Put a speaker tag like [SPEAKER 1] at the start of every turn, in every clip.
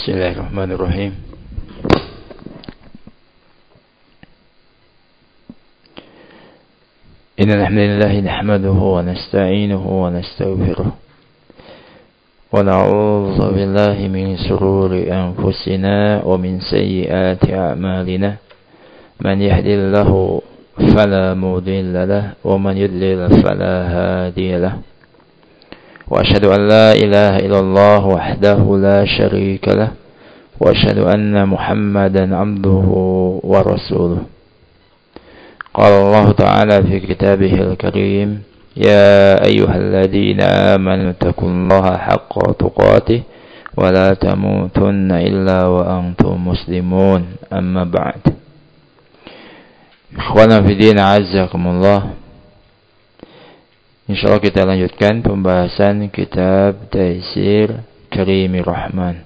[SPEAKER 1] Bismillahirrahmanirrahim. Innal hamdalillah nahmaduhu wa nasta'inuhu wa nastaghfiruh wa na'udzu billahi min shururi anfusina wa min sayyiati a'malina. Man yahdihillahu fala mudilla lahu wa man yudlil fala hadiya lahu. Wa asyhadu an la ilaha illallah wahdahu la syarika lahu wa asyhadu anna Muhammadan 'abduhu wa rasuluh. Qala Allah Ta'ala fi kitabihil karim, ya ayyuhalladzina amanu taqullaha haqqa tuqatih wa la tamutunna illa wa antum muslimun. Amma ba'd. Ikhwana fi din, a'azzakumullah. Insyaallah kita lanjutkan pembahasan kitab Taisir Karimir Rahman.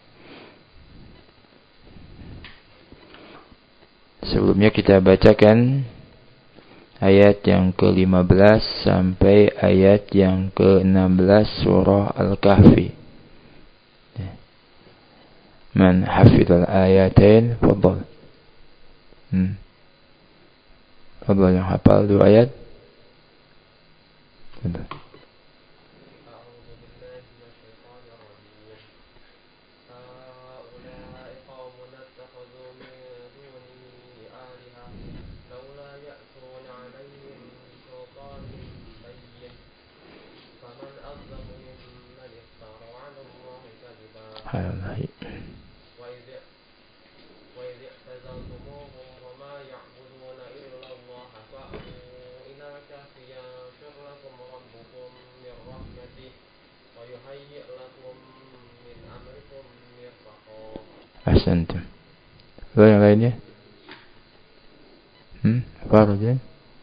[SPEAKER 1] Sebelumnya kita bacakan ayat yang ke-15 sampai ayat yang ke-16 surah Al-Kahfi. Man hafidhal ayatain fadhal. Fadhal yang hafal 2 ayat. Fadhal. Ahsantum. Lalu yang lainnya? Farajan.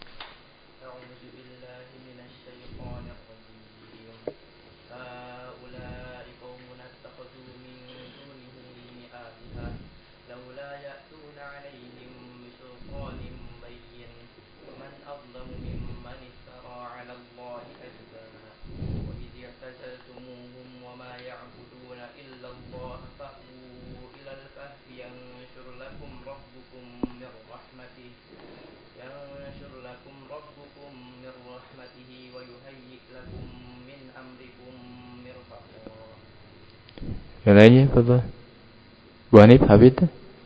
[SPEAKER 1] Yang lainnya, Fadhal. Bu Hanif, Habib.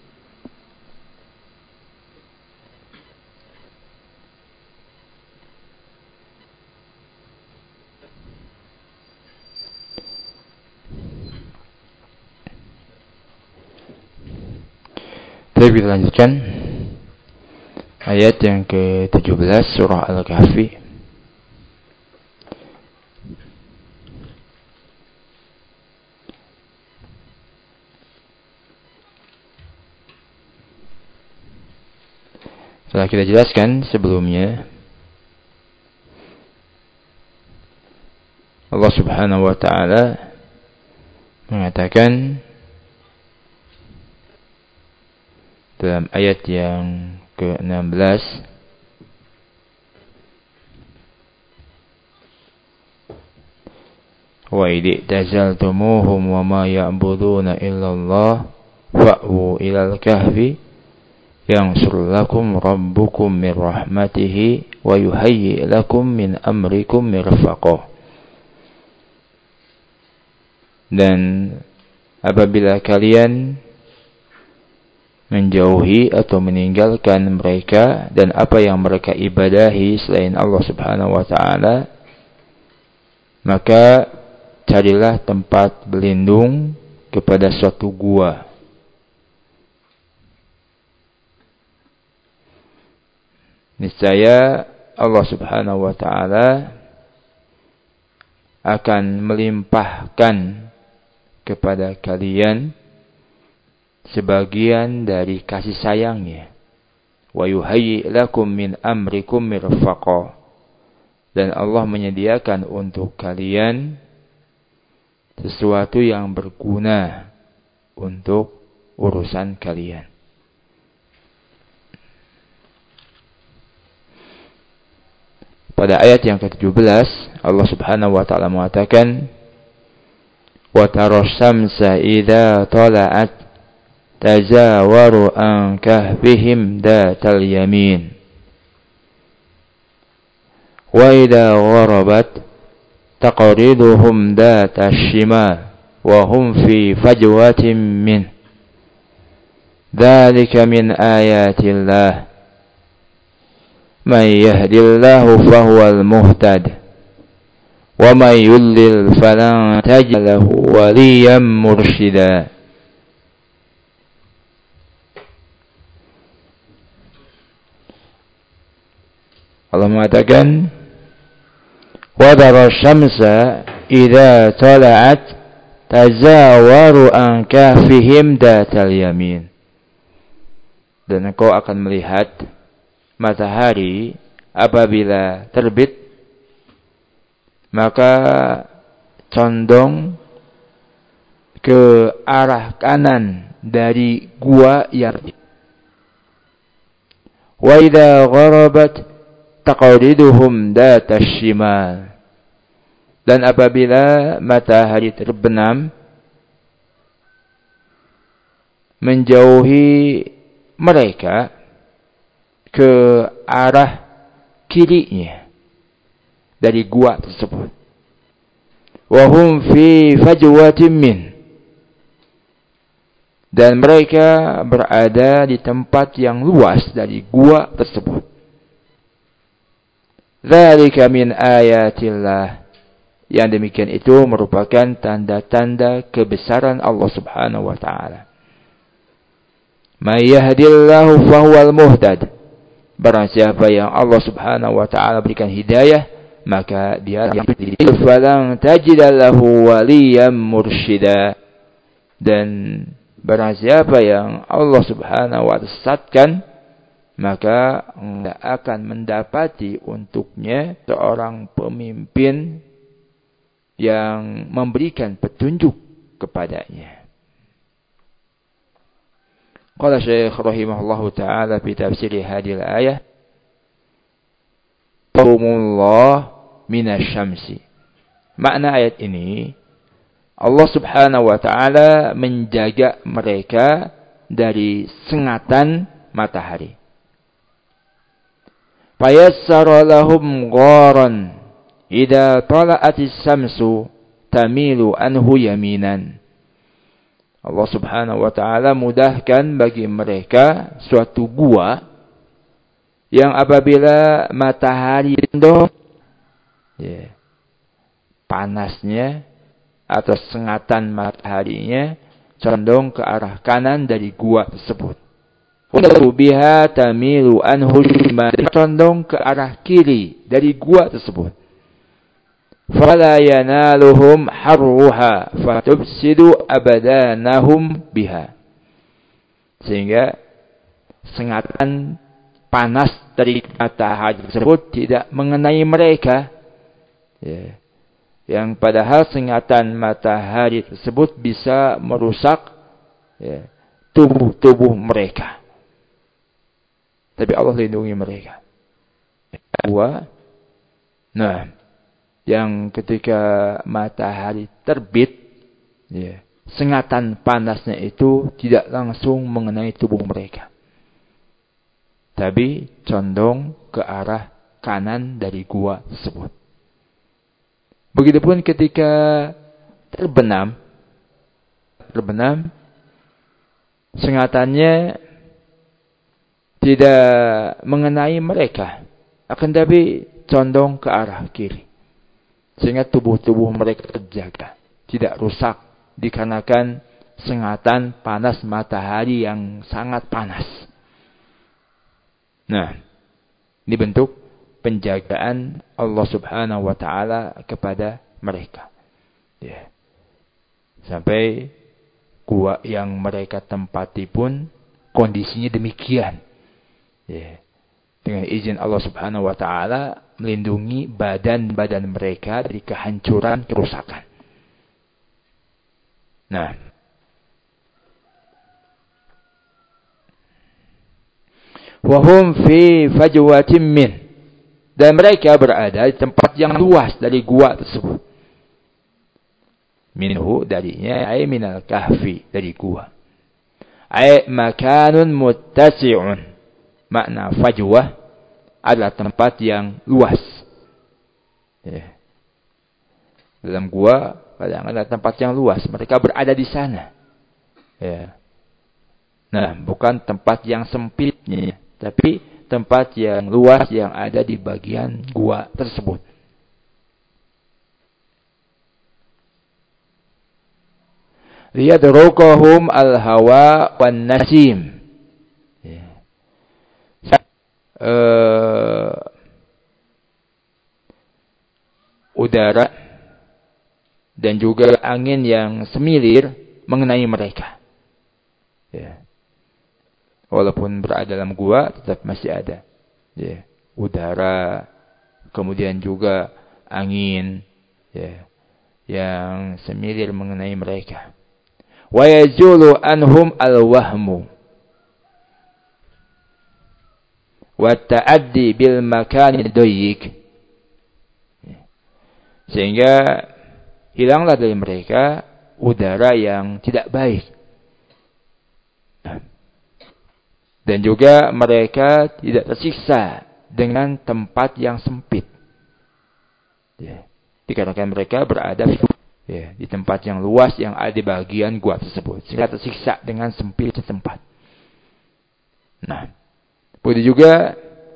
[SPEAKER 1] Kita lanjutkan ayat yang ke-17 surah Al-Kahfi. Telah kita jelaskan sebelumnya, Allah Subhanahu wa ta'ala mengatakan dalam ayat yang ke-16, wa idh tazaltumuhum wa ma ya'buduna illallah fa'u ilal kahfi yansur lakum rabbukum min rahmatihi wa yuhayyi lakum min amrikum mirfaqah. Dan apabila kalian menjauhi atau meninggalkan mereka dan apa yang mereka ibadahi selain Allah Subhanahu wa ta'ala, maka carilah tempat berlindung kepada suatu gua. Niscaya Allah Subhanahu wa ta'ala akan melimpahkan kepada kalian sebagian dari kasih sayangnya. Wa yuhayyi lakum min amrikum mirfaqah. Dan Allah menyediakan untuk kalian sesuatu yang berguna untuk urusan kalian. Pada ayat yang ke-17 Allah Subhanahu wa ta'ala mengatakan, وترى الشمس إذا طلعت تزاور عن كهفهم ذات اليمين وإذا غربت تقرضهم ذات الشمال وهم في فجوة منه ذلك من آيات الله من يهد الله فهو المهتد ومن يضلل فلن تجد له وليا مرشدا. Allah mengatakan wa tara syamsa idza tala'at tazawaru an kahfihim datal yamin, dan engkau akan melihat matahari apabila terbit maka condong ke arah kanan dari gua yang wa idza gharabat taqriduhum datas shimal, dan apabila matahari terbenam menjauhi mereka ke arah kirinya dari gua tersebut. Wahum fi fajwatin min, dan mereka berada di tempat yang luas dari gua tersebut. Dzalika min ayatillah, yang demikian itu merupakan tanda-tanda kebesaran Allah Subhanahu wa taala. May yahdillahu fahuwal muhtad, barang siapa yang Allah Subhanahu wa taala berikan hidayah maka dia falang tajidalahu waliyan mursyida, dan barang siapa yang Allah Subhanahu wa taala sesatkan maka tidak akan mendapati untuknya seorang pemimpin yang memberikan petunjuk kepadanya. Qala Syekh rahimahullahu taala fi tafsir hadhihi al-ayah Qawmullah minasyamsi. Makna ayat ini, Allah Subhanahu wa taala menjaga mereka dari sengatan matahari. Fayassara lahum gharan idza tala'atis samsu tamilu anhu yaminan. Allah Subhanahu wa taala mudahkan bagi mereka suatu gua yang apabila matahari condong, panasnya atau sengatan mataharinya condong ke arah kanan dari gua tersebut. Biha tamilu anhu condong ke arah kiri dari gua tersebut. Fala yanaluhum harruha fatubsidu abadanahum biha, sehingga sengatan panas dari matahari tersebut tidak mengenai mereka, yang padahal sengatan matahari tersebut bisa merusak tubuh mereka, tapi Allah lindungi mereka. Nah, yang ketika matahari terbit, sengatan panasnya itu tidak langsung mengenai tubuh mereka, tapi condong ke arah kanan dari gua tersebut. Begitupun ketika terbenam, sengatannya tidak mengenai mereka, akan tapi condong ke arah kiri, sehingga tubuh mereka terjaga, tidak rusak dikarenakan sengatan panas matahari yang sangat panas. Nah, ini bentuk penjagaan Allah Subhanahu wa taala kepada mereka. Sampai gua yang mereka tempati pun kondisinya demikian. Dengan izin Allah Subhanahu wa taala melindungi badan-badan mereka dari kehancuran, kerusakan. Nah, wahum fi fajwatin min, dan mereka berada di tempat yang luas dari gua tersebut. Minhu darinya, ay minal kahfi, dari gua. Ay makanun muttasi'un. Makna fajwah adalah tempat yang luas. Ya. Dalam gua kadang ada tempat yang luas. Mereka berada di sana. Ya. Nah, bukan tempat yang sempitnya, tapi tempat yang luas yang ada di bagian gua tersebut. Liyadrukahum al-hawa wan nasim. Ya. Udara dan juga angin yang semilir mengenai mereka. Ya. Walaupun berada dalam gua, tetap masih ada. Ya. Udara, kemudian juga angin, ya, yang semilir mengenai mereka. Wa yazulu anhum al-wahmu wa ta'addi bil makani dayyik. Sehingga hilanglah dari mereka udara yang tidak baik. Dan juga mereka tidak tersiksa dengan tempat yang sempit. Ya. Dikarenakan mereka berada di tempat yang luas yang ada di bagian gua tersebut. Sehingga tersiksa dengan sempitnya tempat. Nah, begitu juga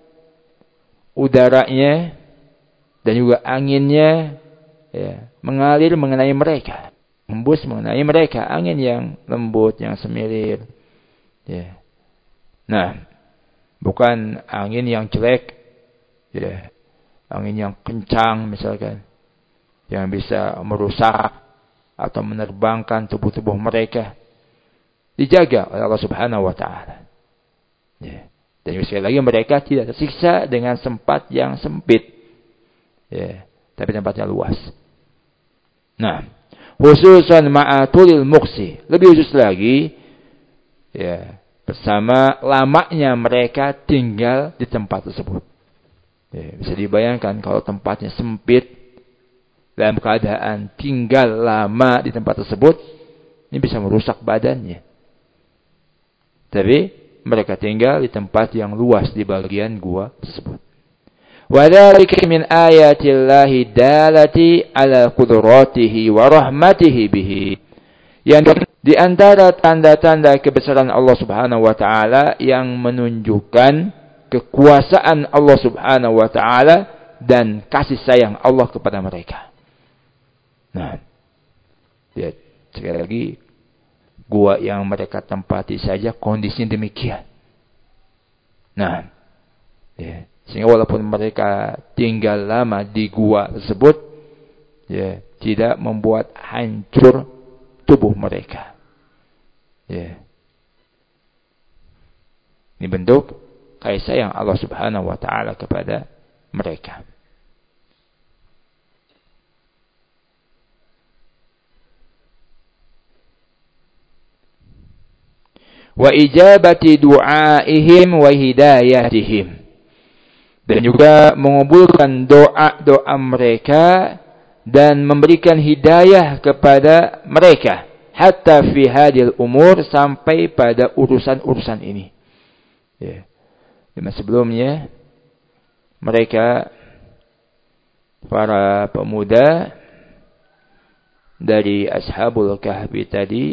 [SPEAKER 1] udaranya dan juga anginnya mengalir mengenai mereka. Hembus mengenai mereka. Angin yang lembut, yang semilir. Ya. Nah, bukan angin yang jelek. Ya. Angin yang kencang misalkan. Yang bisa merusak atau menerbangkan tubuh-tubuh mereka. Dijaga oleh Allah Subhanahu wa ta'ala. Ya. Dan sekali lagi mereka tidak tersiksa dengan tempat yang sempit. Ya. Tapi tempatnya luas. Nah, khususan ma'atulil muqsi. Lebih khusus lagi, ya, bersama lamanya mereka tinggal di tempat tersebut. Ya, bisa dibayangkan kalau tempatnya sempit, dalam keadaan tinggal lama di tempat tersebut, ini bisa merusak badannya. Tapi mereka tinggal di tempat yang luas di bagian gua tersebut. وَذَلِكَ مِنْ آيَاتِ اللَّهِ دَالَةِ عَلَى قُدْرَاتِهِ وَرَحْمَتِهِ بِهِ. Yang di antara tanda-tanda kebesaran Allah Subhanahu wa taala yang menunjukkan kekuasaan Allah Subhanahu wa taala dan kasih sayang Allah kepada mereka. Nah, lihat sekali lagi gua yang mereka tempati saja kondisinya demikian. Nah, ya, sehingga walaupun mereka tinggal lama di gua tersebut, ya, tidak membuat hancur tubuh mereka. Ya. Ini bentuk kasih sayang Allah Subhanahu wa taala kepada mereka. Wa ijabati du'aihim wa hidayatihim. Dan juga mengabulkan doa-doa mereka dan memberikan hidayah kepada mereka hatta fi hadil umur, sampai pada urusan-urusan ini. Ya. Sebelumnya mereka para pemuda dari Ashabul Kahfi tadi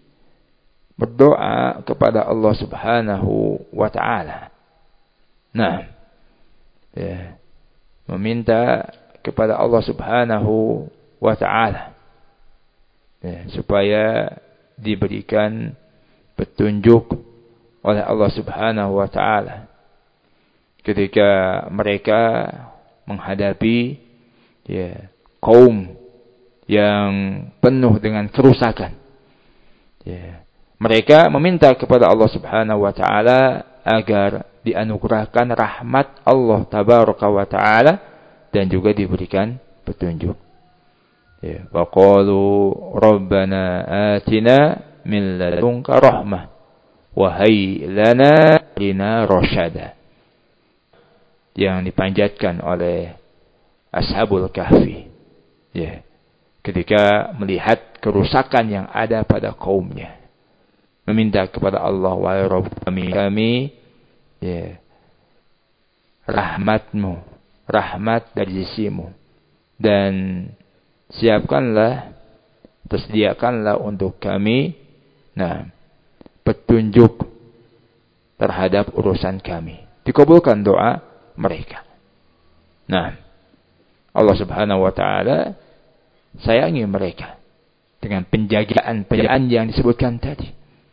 [SPEAKER 1] berdoa kepada Allah Subhanahu wa taala. Nah, ya, meminta kepada Allah Subhanahu wa taala, ya, supaya diberikan petunjuk oleh Allah Subhanahu wa taala ketika mereka menghadapi, ya, kaum yang penuh dengan kerusakan. Ya. Mereka meminta kepada Allah Subhanahu wa taala agar dianugerahkan rahmat Allah Tabaraka wa taala dan juga diberikan petunjuk. Ya, wa qalu rabbana atina min ladunka rahmah wa hayyi lana lina rasyada. Yang dipanjatkan oleh Ashabul Kahfi. Ya. ketika melihat kerusakan yang ada pada kaumnya. Meminta kepada Allah, wahai Rabb kami ya, rahmat-Mu, rahmat dari sisi-Mu, dan siapkanlah, tersediakanlah untuk kami petunjuk terhadap urusan kami. Dikabulkan doa mereka. Allah Subhanahu wa taala sayangi mereka dengan penjagaan yang disebutkan tadi.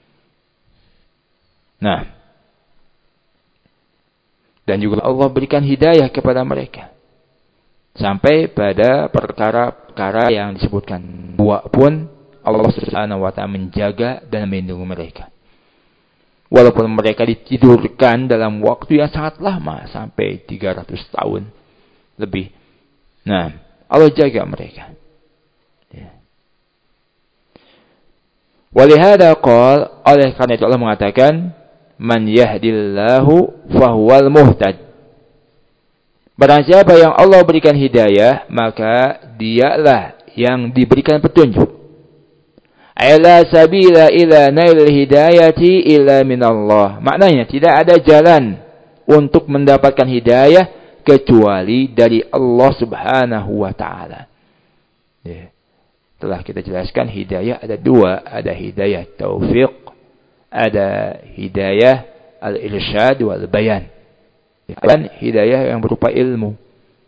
[SPEAKER 1] Dan juga Allah berikan hidayah kepada mereka sampai pada perkara-perkara yang disebutkan. Buat pun Allah Subhanahu wa taala menjaga dan melindungi mereka. Walaupun mereka ditidurkan dalam waktu yang sangat lama sampai 300 tahun lebih. Allah jaga mereka. Walihada qala, oleh karena itu Allah mengatakan, man yahdillahu fahuwal muhtad. Barang siapa yang Allah berikan hidayah, maka dialah yang diberikan petunjuk. Ala sabila ila nail hidayati illa minallah. Maknanya tidak ada jalan untuk mendapatkan hidayah kecuali dari Allah Subhanahu wa taala. Telah kita jelaskan hidayah ada dua, ada hidayah taufiq, ada hidayah al-irsyad wal bayan. Dan hidayah yang berupa ilmu.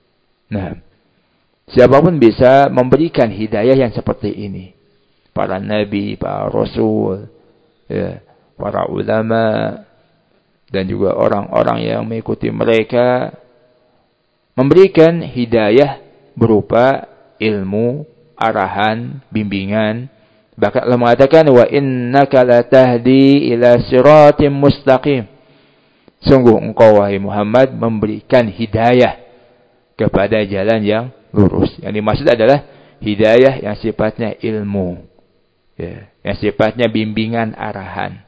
[SPEAKER 1] Siapapun bisa memberikan hidayah yang seperti ini. Para nabi, para rasul, para ulama, dan juga orang-orang yang mengikuti mereka, memberikan hidayah berupa ilmu, arahan, bimbingan. Bahkan Allah mengatakan, wa innaka latahdi ila siratim mustaqim. Sungguh engkau wahai Muhammad memberikan hidayah kepada jalan yang lurus. Yang dimaksud adalah hidayah yang sifatnya ilmu, yang sifatnya bimbingan, arahan.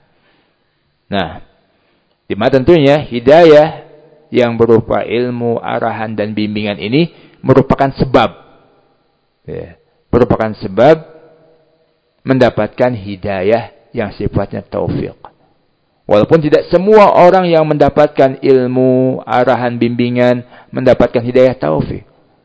[SPEAKER 1] Di mana tentunya hidayah yang berupa ilmu, arahan, dan bimbingan ini merupakan sebab. Merupakan sebab mendapatkan hidayah yang sifatnya taufik. Walaupun tidak semua orang yang mendapatkan ilmu, arahan, bimbingan mendapatkan hidayah taufik.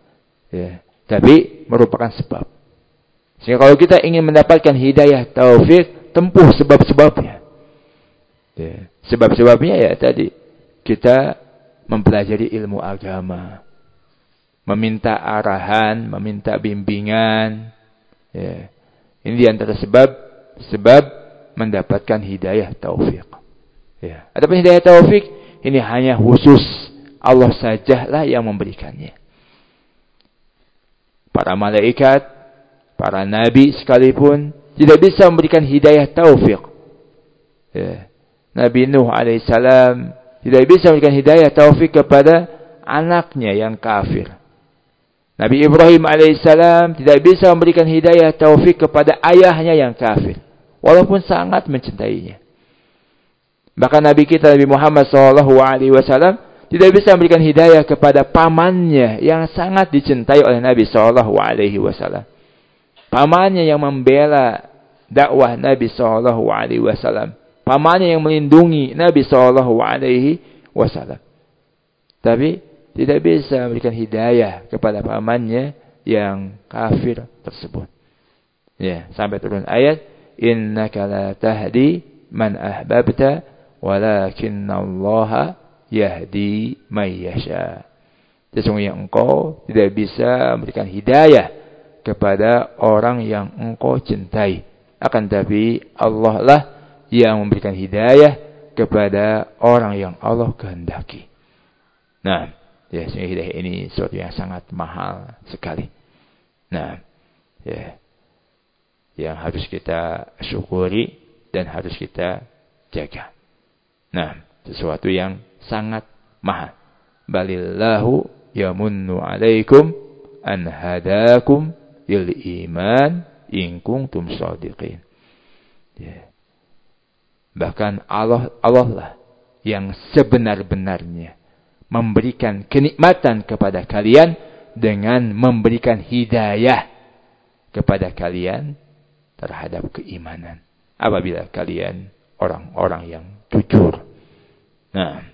[SPEAKER 1] Tapi merupakan sebab. Sehingga kalau kita ingin mendapatkan hidayah taufik, tempuh sebab-sebabnya. Sebab-sebabnya ya tadi, kita mempelajari ilmu agama, meminta arahan, meminta bimbingan. Ini di antara sebab mendapatkan hidayah taufik. Adapun hidayah taufik ini hanya khusus Allah sajalah yang memberikannya. Para malaikat, para nabi sekalipun tidak bisa memberikan hidayah taufik. Nabi Nuh alaihissalam tidak bisa memberikan hidayah taufik kepada anaknya yang kafir. Nabi Ibrahim alaihissalam tidak bisa memberikan hidayah taufik kepada ayahnya yang kafir, walaupun sangat mencintainya. Bahkan Nabi kita Nabi Muhammad SAW tidak bisa memberikan hidayah kepada pamannya yang sangat dicintai oleh Nabi SAW. Pamannya yang membela dakwah Nabi SAW. Pamannya yang melindungi Nabi SAW. Tapi tidak bisa memberikan hidayah kepada pamannya yang kafir tersebut. Sampai turun ayat, innaka la tahdi man ahbabta walakinnallaha yahdi may yasha. Sesungguhnya engkau tidak bisa memberikan hidayah kepada orang yang engkau cintai. Akan tapi Allah lah yang memberikan hidayah kepada orang yang Allah kehendaki. Sehingga hidayah ini sesuatu yang sangat mahal sekali. Yang harus kita syukuri dan harus kita jaga. Sesuatu yang sangat mahal. Balillahu yamunnu alaikum an hadakum lil iman in kuntum shadiqin. Bahkan Allah lah yang sebenar-benarnya memberikan kenikmatan kepada kalian dengan memberikan hidayah kepada kalian terhadap keimanan. Apabila kalian orang-orang yang jujur. Nah,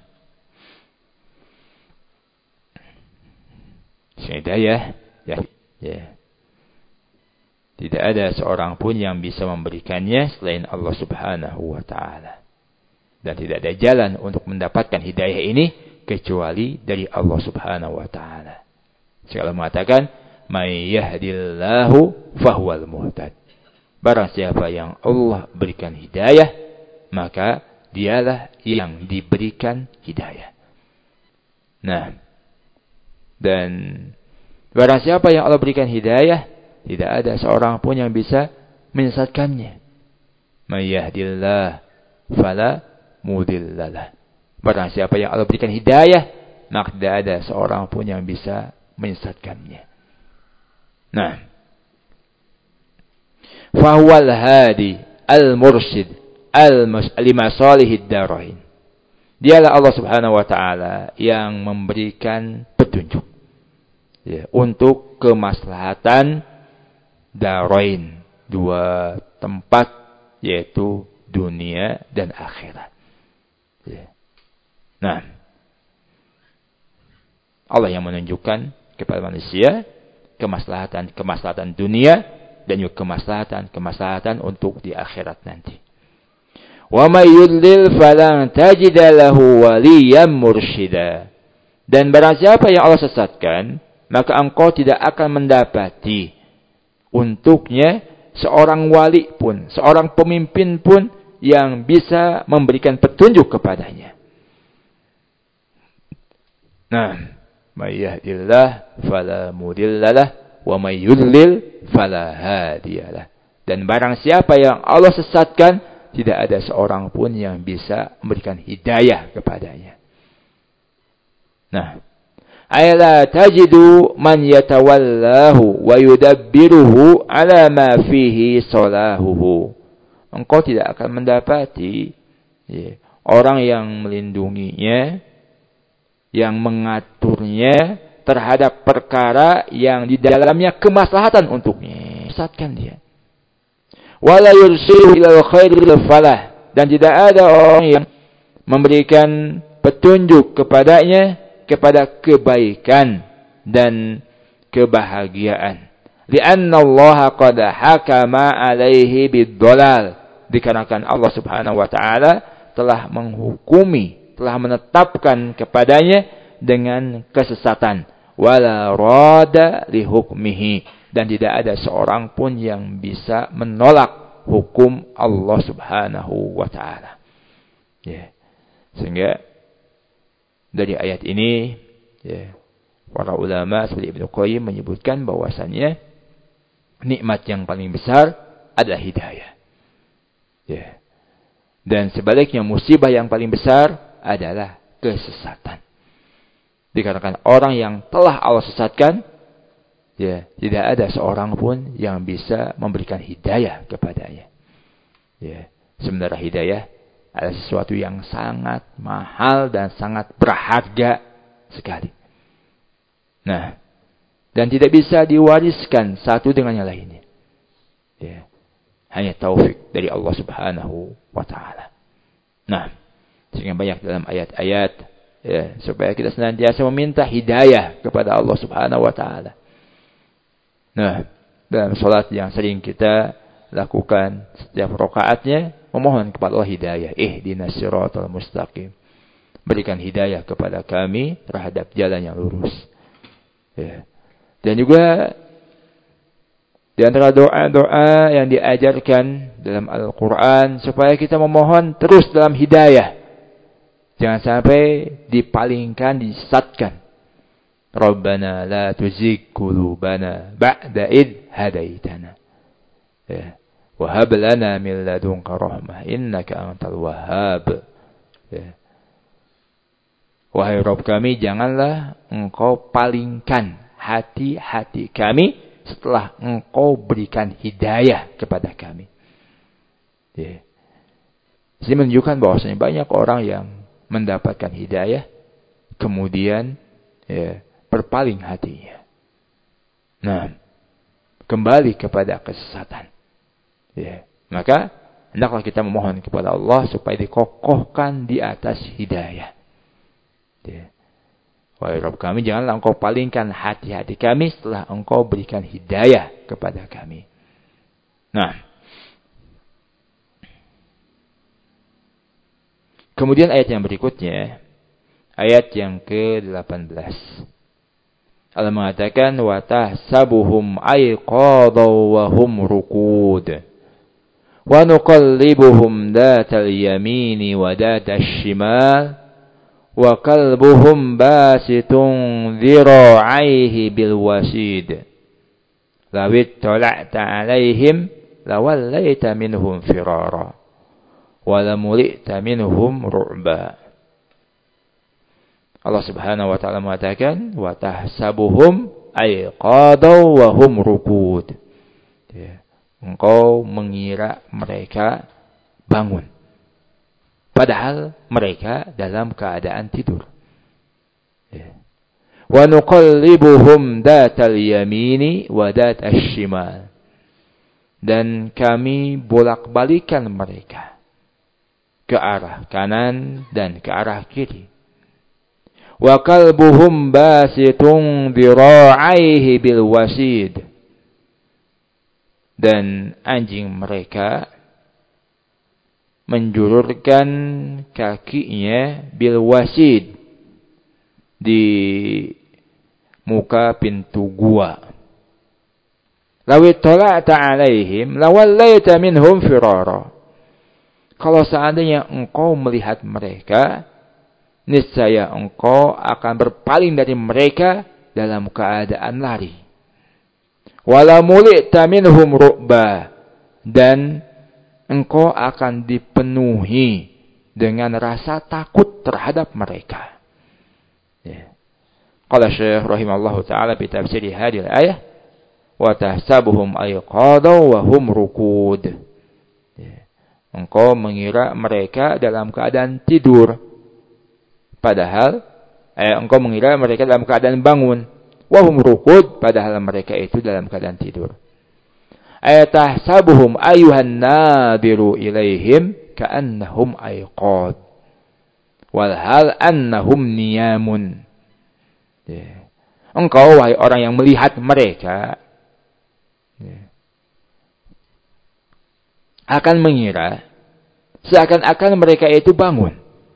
[SPEAKER 1] hidayah, ya. Tidak ada seorang pun yang bisa memberikannya selain Allah Subhanahu wa taala. Dan tidak ada jalan untuk mendapatkan hidayah ini kecuali dari Allah Subhanahu wa taala. Sekali mengatakan, "May yahdillahu fahuwal muhtad." Barang siapa yang Allah berikan hidayah, maka dialah yang diberikan hidayah. Nah, dan barang siapa yang Allah berikan hidayah, tidak ada seorang pun yang bisa menyesatkannya. May yahdillah fala mudhillalah. Barang siapa yang Allah berikan hidayah, maka tidak ada seorang pun yang bisa menyesatkannya. Nah, fahuwal hadi al-mursyid al-limasalihid darain. Dialah Allah Subhanahu wa taala yang memberikan petunjuk, ya, untuk kemaslahatan darain, dua tempat, yaitu dunia dan akhirat. Ya. Nah, Allah yang menunjukkan kepada manusia kemaslahatan dunia dan juga kemaslahatan untuk di akhirat nanti. Wa may yudlil falan tajida lahu waliyan mursyida. Dan barang siapa yang Allah sesatkan, maka engkau tidak akan mendapati untuknya seorang wali pun, seorang pemimpin pun yang bisa memberikan petunjuk kepadanya. Nah, may yahdillah fala mudhillalah wa may yudlil fala hadiyalah. Dan barang siapa yang Allah sesatkan, tidak ada seorang pun yang bisa memberikan hidayah kepadanya. Nah, ayla tajidu man yatawallahu wa yudabbiruhu ala ma fihi salahuhu. Engkau tidak akan mendapati, ya, orang yang melindunginya, yang mengaturnya terhadap perkara yang di dalamnya kemaslahatan untuknya. Sesatkan dia. Wala yursilu ilal khairil falah. Dan tidak ada orang yang memberikan petunjuk kepadanya kepada kebaikan dan kebahagiaan. Lianna Allah qad hakama alaihi bid-dhalal. Dikarenakan Allah Subhanahu wa taala telah menghukumi, telah menetapkan kepadanya dengan kesesatan. Wala rada li hukmihi. Dan tidak ada seorang pun yang bisa menolak hukum Allah Subhanahu wa taala. Ya. Sehingga dari ayat ini, ya, para ulama seperti Ibnu Qayyim menyebutkan bahwasannya nikmat yang paling besar adalah hidayah. Ya. Dan sebaliknya musibah yang paling besar adalah kesesatan. Dikarenakan orang yang telah Allah sesatkan, ya, tidak ada seorang pun yang bisa memberikan hidayah kepadanya. Ya, sebenarnya hidayah adalah sesuatu yang sangat mahal dan sangat berharga sekali. Nah, dan tidak bisa diwariskan satu dengan yang lainnya. Ya, hanya taufik dari Allah Subhanahu wa taala. Nah, sehingga banyak dalam ayat-ayat, ya, supaya kita senantiasa meminta hidayah kepada Allah Subhanahu wa taala. Nah, dalam salat yang sering kita lakukan setiap rakaatnya, memohon kepada Allah hidayah. Ihdinas siratal mustaqim. Berikan hidayah kepada kami terhadap jalan yang lurus. Ya. Dan juga di antara doa-doa yang diajarkan dalam Al-Quran, supaya kita memohon terus dalam hidayah. Jangan sampai dipalingkan, disesatkan. Rabbana la tuzigh qulubana ba'da id hadaitana. Ya. Wa hab lana min ladunka rahmah innaka antal wahhab. Ya. Wahai Rabb kami, janganlah engkau palingkan hati-hati kami setelah engkau berikan hidayah kepada kami. Ya. Ini menunjukkan bahwasanya banyak orang yang mendapatkan hidayah kemudian, ya, berpaling hatinya. Nah, kembali kepada kesesatan. Ya. Maka hendaklah kita memohon kepada Allah supaya dikokohkan di atas hidayah. Ya. Wahai Rabb kami, janganlah engkau palingkan hati-hati kami setelah engkau berikan hidayah kepada kami. Nah, kemudian ayat yang berikutnya, ayat yang ke-18. Allah mengatakan, wa tahsabuhum ayqadaw wa hum ruqud wa nuqallibuhum datal yamini wa datal shimal wa kalbuhum basitun dhira'aihi bil wasid lawit tala'ta 'alaihim lawallaita minhum firara wa lamulita minhum ru'ba. Allah Subhanahu wa taala mengatakan wa tahsabuhum ayqadaw wa hum ruqud. Engkau mengira mereka bangun padahal mereka dalam keadaan tidur. Wa nuqallibuhum datal yamini wa datal shimal. Dan kami bolak-balikan mereka ke arah kanan dan ke arah kiri. Wa kalbuhum basitun dhira'aihi bil wasid. Dan anjing mereka menjulurkan kakinya bil wasid di muka pintu gua. Lawit tala'ta 'alaihim lawallaita minhum firara. Kalau seandainya engkau melihat mereka, niscaya engkau akan berpaling dari mereka dalam keadaan lari. Wala mulita minhum ru'ba. Dan engkau akan dipenuhi dengan rasa takut terhadap mereka. Qala Syekh rahimallahu ta'ala fi tafsir hadhihi al-ayah wa tahsabuhum ayqadaw wa hum ruqud. Engkau mengira mereka dalam keadaan tidur. Padahal engkau mengira mereka dalam keadaan bangun. Wa hum ruqud, padahal mereka itu dalam keadaan tidur. Ayatahsabuhum ayuhan nadiru ilaihim ka'annahum ayqad. Walhal annahum niyamun. Engkau wahai orang yang melihat mereka akan mengira seakan-akan mereka itu bangun.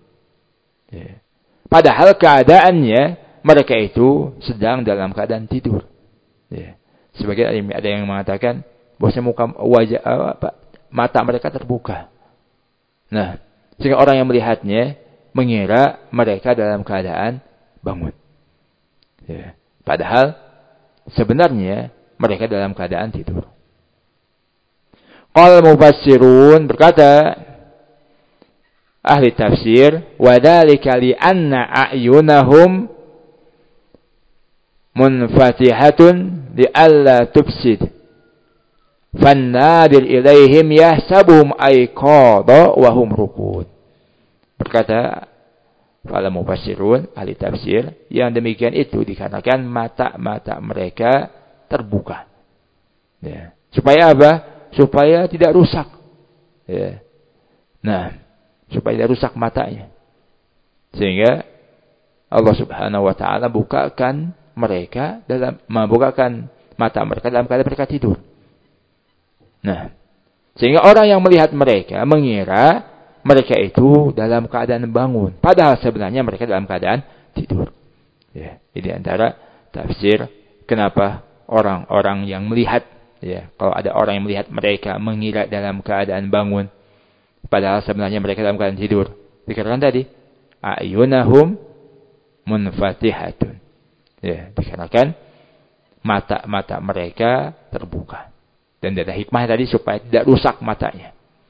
[SPEAKER 1] Padahal keadaannya mereka itu sedang dalam keadaan tidur. Sebagian ada yang mengatakan bahwasanya mata mereka terbuka. Nah, sehingga orang yang melihatnya mengira mereka dalam keadaan bangun. Padahal sebenarnya mereka dalam keadaan tidur. Qal mufassirun, berkata ahli tafsir, wa dzalika li anna a'yunahum munfatihatun li alla tufsid. Fannadir ilaihim yahsabuhum ayqadha wa hum ruqud. Berkata para mufassirun, ahli tafsir, yang demikian itu dikarenakan mata-mata mereka terbuka. Supaya apa? Supaya tidak rusak. Nah, supaya tidak rusak matanya. Sehingga Allah Subhanahu wa taala membukakan mata mereka dalam keadaan mereka tidur. Nah, sehingga orang yang melihat mereka mengira mereka itu dalam keadaan bangun, padahal sebenarnya mereka dalam keadaan tidur. Ini antara tafsir kenapa orang-orang yang melihat, kalau ada orang yang melihat mereka mengira dalam keadaan bangun, padahal sebenarnya mereka dalam keadaan tidur. Dikatakan tadi, ayunahum munfatihatun. Dikarenakan mata-mata mereka terbuka. Dan ada hikmah tadi supaya tidak rusak matanya.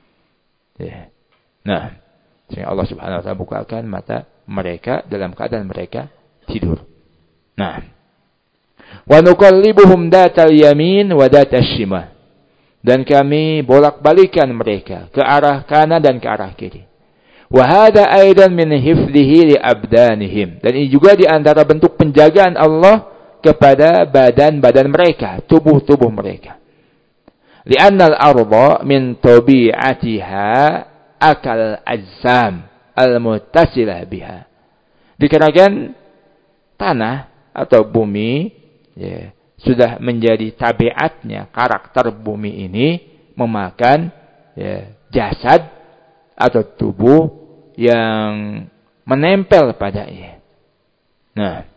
[SPEAKER 1] Nah, sehingga Allah Subhanahu wa taala bukakan mata mereka dalam keadaan mereka tidur. Nah, wa nuqallibuhum datal yamin wa datal shimal. Dan kami bolak-balikan mereka ke arah kanan dan ke arah kiri. Wa hadza aidan min hifdhihi li abdanihim. Dan ini juga di antara bentuk penjagaan Allah kepada badan-badan mereka, tubuh-tubuh mereka. Li'anna al-arda min tabi'atiha akal ajsam al-muttasilah biha. Dikarenakan tanah atau bumi sudah menjadi tabiatnya, karakter bumi ini memakan jasad atau tubuh yang menempel padanya. Nah,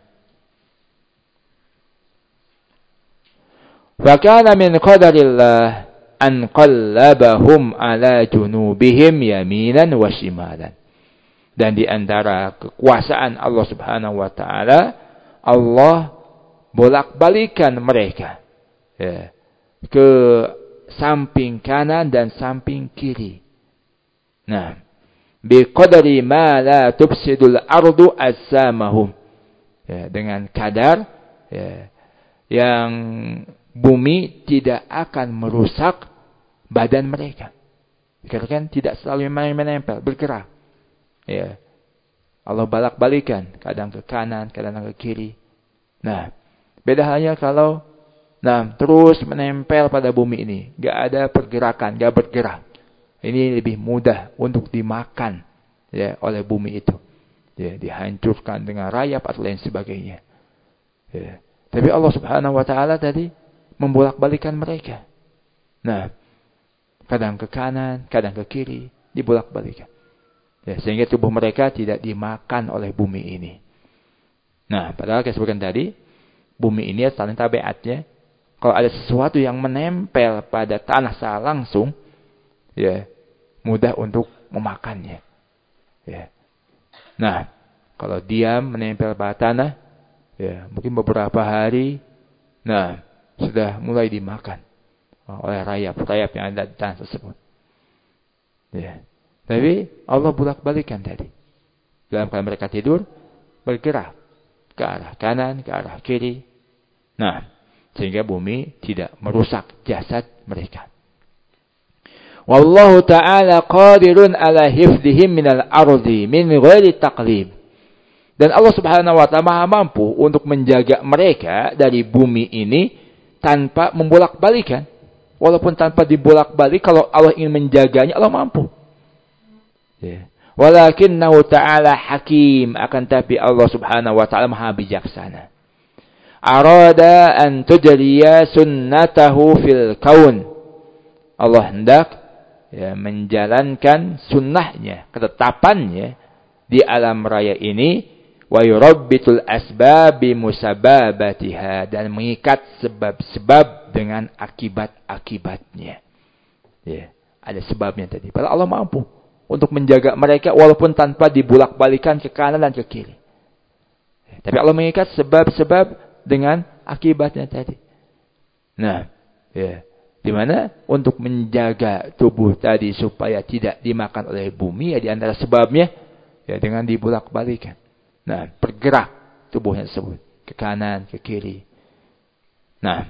[SPEAKER 1] fakana min qadarillah an qallabahum ala junubihim yaminan wa shimalan. Dan di antara kekuasaan Allah Subhanahu wa taala, Allah bolak-balikan mereka ke samping kanan dan samping kiri. Nah, bi qadari ma la tufsidul ardu asamahum. Dengan kadar yang bumi tidak akan merusak badan mereka. Karena kan tidak selalu menempel, bergerak. Allah balak-balikan, kadang ke kanan, kadang ke kiri. Nah, beda halnya kalau terus menempel pada bumi ini, enggak ada pergerakan, enggak bergerak. Ini lebih mudah untuk dimakan oleh bumi itu. Dihancurkan dengan rayap atau lain sebagainya. Tapi Allah Subhanahu wa taala tadi membolak-balikan mereka. Nah, kadang ke kanan, kadang ke kiri, dibolak-balikan. Sehingga tubuh mereka tidak dimakan oleh bumi ini. Nah, padahal saya sebutkan tadi, bumi ini saling tabiatnya. Kalau ada sesuatu yang menempel pada tanah secara langsung, mudah untuk memakannya. Nah, kalau diam menempel pada tanah, mungkin beberapa hari, sudah mulai dimakan oleh rayap-rayap yang ada di tanah tersebut. Tapi Allah bolak-balikan tadi. Dalam keadaan mereka tidur, bergerak ke arah kanan, ke arah kiri. Nah, sehingga bumi tidak merusak jasad mereka. Wallahu ta'ala qadirun ala hifdihim minal ardi min ghairi taqlib. Dan Allah Subhanahu wa ta'ala Maha mampu untuk menjaga mereka dari bumi ini tanpa membolak-balikan. Walaupun tanpa dibolak-balik, kalau Allah ingin menjaganya, Allah mampu. Walakinnahu ta'ala hakim, akan tapi Allah Subhanahu wa ta'ala Maha bijaksana. Arada an tujriya sunnatahu fil kaun. Allah hendak menjalankan sunnahnya, ketetapannya di alam raya ini, wa yurabbitul asbabi musababatiha, dan mengikat sebab-sebab dengan akibat-akibatnya. Ada sebabnya tadi. Padahal Allah mampu untuk menjaga mereka walaupun tanpa dibulak-balikan ke kanan dan ke kiri. Tapi Allah mengikat sebab-sebab dengan akibatnya tadi. Nah, di mana untuk menjaga tubuh tadi supaya tidak dimakan oleh bumi, di antara sebabnya dengan dibulak-balikan. Nah, bergerak tubuhnya tersebut ke kanan, ke kiri. Nah,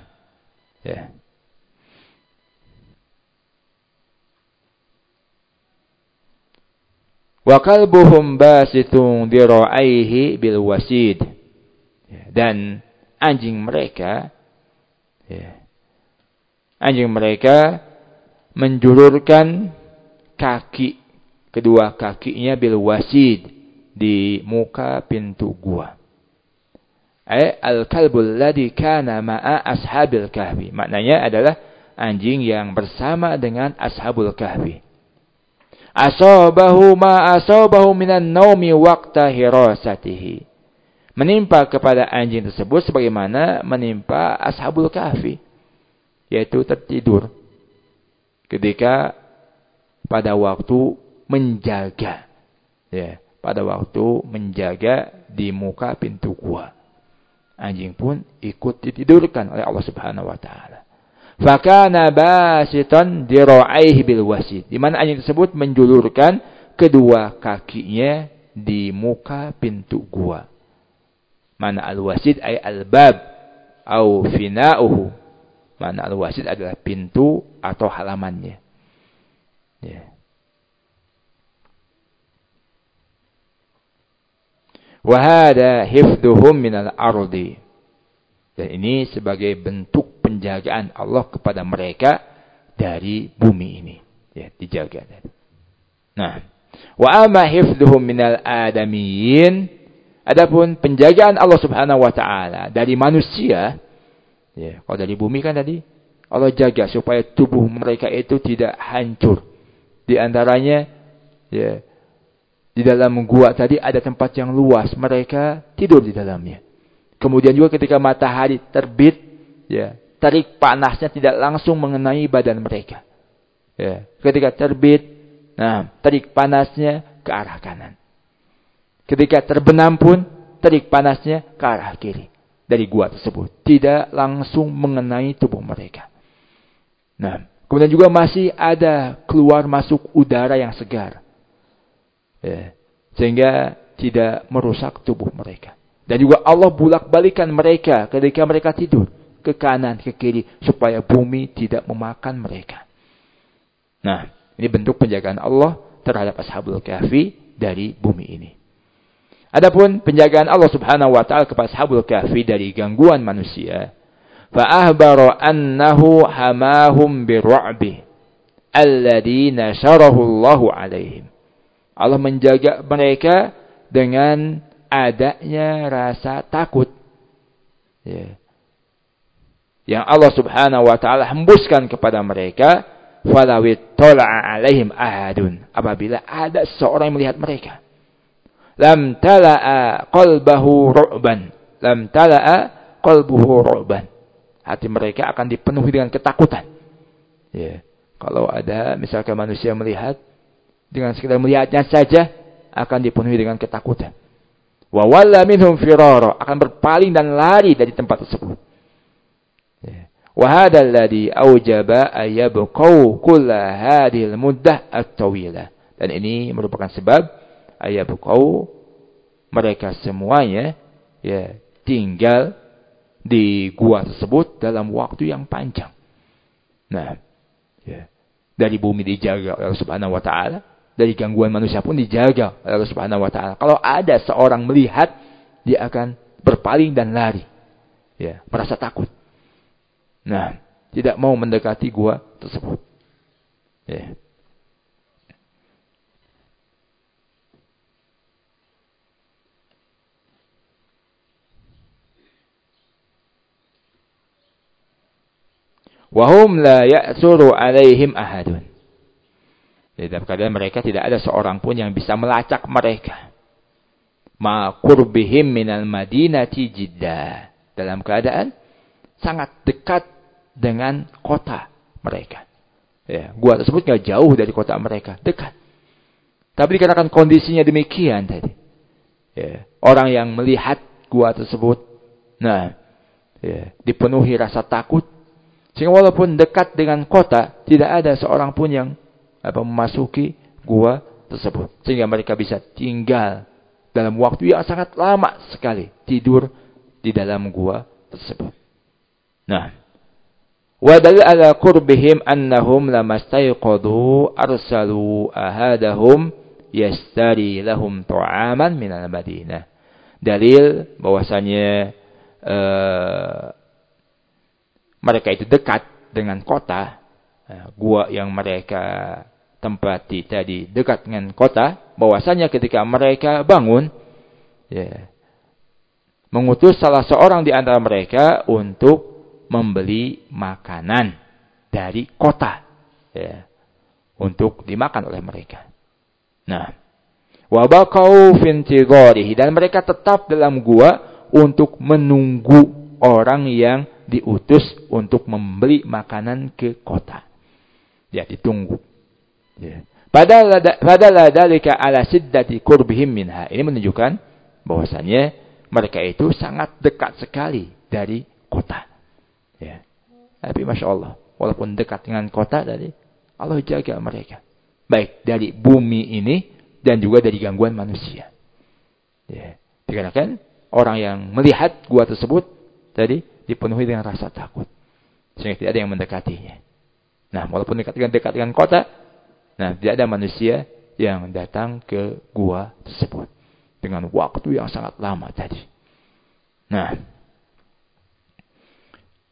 [SPEAKER 1] wa qalbuhum basitun dira'aihi bil wasid. Dan anjing mereka menjulurkan kedua kakinya bil wasid, di muka pintu gua. Al-kalbul ladzi kana ma'a ashabil kahfi. Maknanya adalah anjing yang bersama dengan ashabul kahfi. Asabahu ma asabahu minan naumi waqta hirasatihi. Menimpa kepada anjing tersebut sebagaimana menimpa ashabul kahfi, yaitu tertidur ketika pada waktu menjaga, pada waktu menjaga di muka pintu gua. Anjing pun ikut ditidurkan oleh Allah Subhanahu wa taala. Fakana basitan dira'aihi bil wasid, di mana anjing tersebut menjulurkan kedua kakinya di muka pintu gua. Mana al-wasid ay al-bab au fina'uhu. Mana al-wasid adalah pintu atau halamannya. Wa hada hifdhuhum minal ardi. Dan ini sebagai bentuk penjagaan Allah kepada mereka dari bumi ini. Ya, dijaga. Nah, wa amma hifdhuhum minal adamiyyin, adapun penjagaan Allah Subhanahu wa taala dari manusia, ya, kalau dari bumi kan tadi Allah jaga supaya tubuh mereka itu tidak hancur. Di antaranya, ya, di dalam gua tadi ada tempat yang luas, mereka tidur di dalamnya. Kemudian juga ketika matahari terbit, ya, terik panasnya tidak langsung mengenai badan mereka. Ya, ketika terbit, nah, terik panasnya ke arah kanan. Ketika terbenam pun, terik panasnya ke arah kiri. Dari gua tersebut. Tidak langsung mengenai tubuh mereka. Nah, kemudian juga masih ada keluar masuk udara yang segar. Ya, sehingga tidak merusak tubuh mereka. Dan juga Allah bulak-balikan mereka ketika mereka tidur. Ke kanan, ke kiri. Supaya bumi tidak memakan mereka. Nah, ini bentuk penjagaan Allah terhadap Ashabul Kahfi dari bumi ini. Adapun penjagaan Allah Subhanahu wa taala kepada Ashabul Kahfi dari gangguan manusia, fa ahbara annahu hamahum birru'bi alladhi nasharahu Allahu alaihim. Allah menjaga mereka dengan adanya rasa takut. Ya. Yang Allah Subhanahu wa taala hembuskan kepada mereka, falawit tola'a alaihim ahadun, apabila ada seorang yang melihat mereka, lam tala'a qalbahu ru'ban, lam tala'a qalbuhu ru'ban, hati mereka akan dipenuhi dengan ketakutan. Ya. Kalau ada misalkan manusia melihat, dengan sekedar melihatnya saja akan dipenuhi dengan ketakutan. Wa walla minhum firara, akan berpaling dan lari dari tempat tersebut. Ya. Wa hadzal ladzi aujaba ayyabqau kull hadhil muddah at-tawilah. Dan ini merupakan sebab ayyabqau, mereka semuanya, ya, tinggal di gua tersebut dalam waktu yang panjang. Nah, ya, dari bumi dijaga oleh Allah Subhanahu wa taala, dari gangguan manusia pun dijaga oleh Allah Subhanahu wa taala. Kalau ada seorang melihat, dia akan berpaling dan lari. Ya, merasa takut. Nah, tidak mau mendekati gua tersebut. Ya. Wahum la ya'suru alaihim ahadun. Dalam keadaan mereka tidak ada seorang pun yang bisa melacak mereka. Ma qurbihim minal madinati Jiddah. Dalam keadaan sangat dekat dengan kota mereka. Ya, gua tersebut enggak jauh dari kota mereka, dekat. Tapi dikarenakan kondisinya demikian tadi. Ya, orang yang melihat gua tersebut, nah, ya, dipenuhi rasa takut. Sehingga walaupun dekat dengan kota, tidak ada seorang pun yang memasuki gua tersebut. Sehingga mereka bisa tinggal dalam waktu yang sangat lama sekali. Tidur di dalam gua tersebut. Nah. Wa dalil ala qurbihim annahum lamastayqadu arsalu ahadahum yastari lahum ta'aman minal Madinah. Dalil bahwasanya mereka itu dekat dengan kota. Gua yang mereka tempati tadi dekat dengan kota, bahwasanya ketika mereka bangun, ya, mengutus salah seorang di antara mereka untuk membeli makanan dari kota, ya, untuk dimakan oleh mereka. Nah, wa baqau fi intidharihi, dan mereka tetap dalam gua untuk menunggu orang yang diutus untuk membeli makanan ke kota. Ya, ditunggu. Ya. Padahal dalika ala siddati qurbihim minha. Ini menunjukkan bahwasannya mereka itu sangat dekat sekali dari kota. Ya. Tapi Masya Allah, walaupun dekat dengan kota tadi, Allah jaga mereka. Baik dari bumi ini dan juga dari gangguan manusia. Ya. Dikarenakan orang yang melihat gua tersebut tadi dipenuhi dengan rasa takut. Sehingga tidak ada yang mendekatinya. Nah, walaupun dekat dengan kota, nah, tidak ada manusia yang datang ke gua tersebut dengan waktu yang sangat lama tadi. Nah,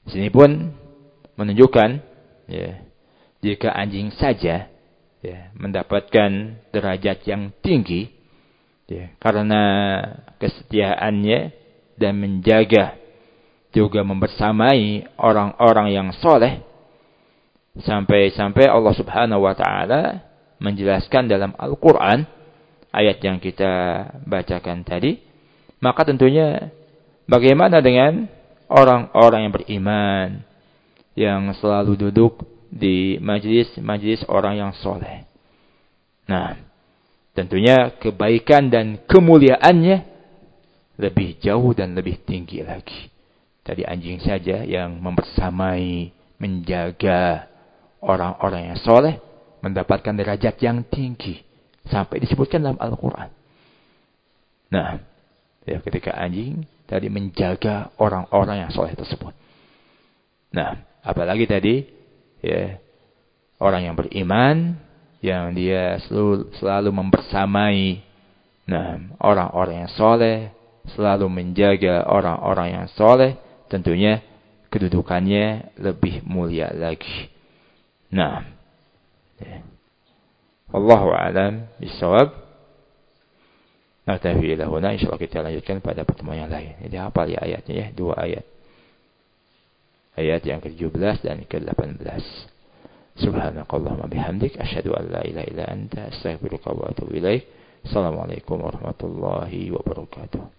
[SPEAKER 1] Sini pun menunjukkan ya, jika anjing saja ya, mendapatkan derajat yang tinggi ya, karena kesetiaannya dan menjaga juga membersamai orang-orang yang soleh, sampai-sampai Allah Subhanahu wa taala menjelaskan dalam Al-Qur'an ayat yang kita bacakan tadi. Maka tentunya bagaimana dengan orang-orang yang beriman yang selalu duduk di majlis-majlis orang yang soleh. Nah, tentunya kebaikan dan kemuliaannya lebih jauh dan lebih tinggi lagi. Tadi anjing saja yang membersamai, menjaga orang-orang yang soleh, mendapatkan derajat yang tinggi. Sampai disebutkan dalam Al-Quran. Nah, ya, ketika anjing tadi menjaga orang-orang yang soleh tersebut. Nah, apalagi tadi, ya, orang yang beriman, yang dia selalu membersamai, nah, orang-orang yang soleh, selalu menjaga orang-orang yang soleh, tentunya kedudukannya lebih mulia lagi. Nah, ya. Wallahu a'lam bishawab. Naktafi ila huna, insyaallah kita lanjutkan pada pertemuan yang lain. Jadi hafal ya ayatnya ya, 2 ayat. Ayat yang ke-17 dan ke-18. Subhanakallahumma bihamdik asyhadu an la ilaha illa anta astaghfiruka wa atubu ilaik. Assalamualaikum warahmatullahi wabarakatuh.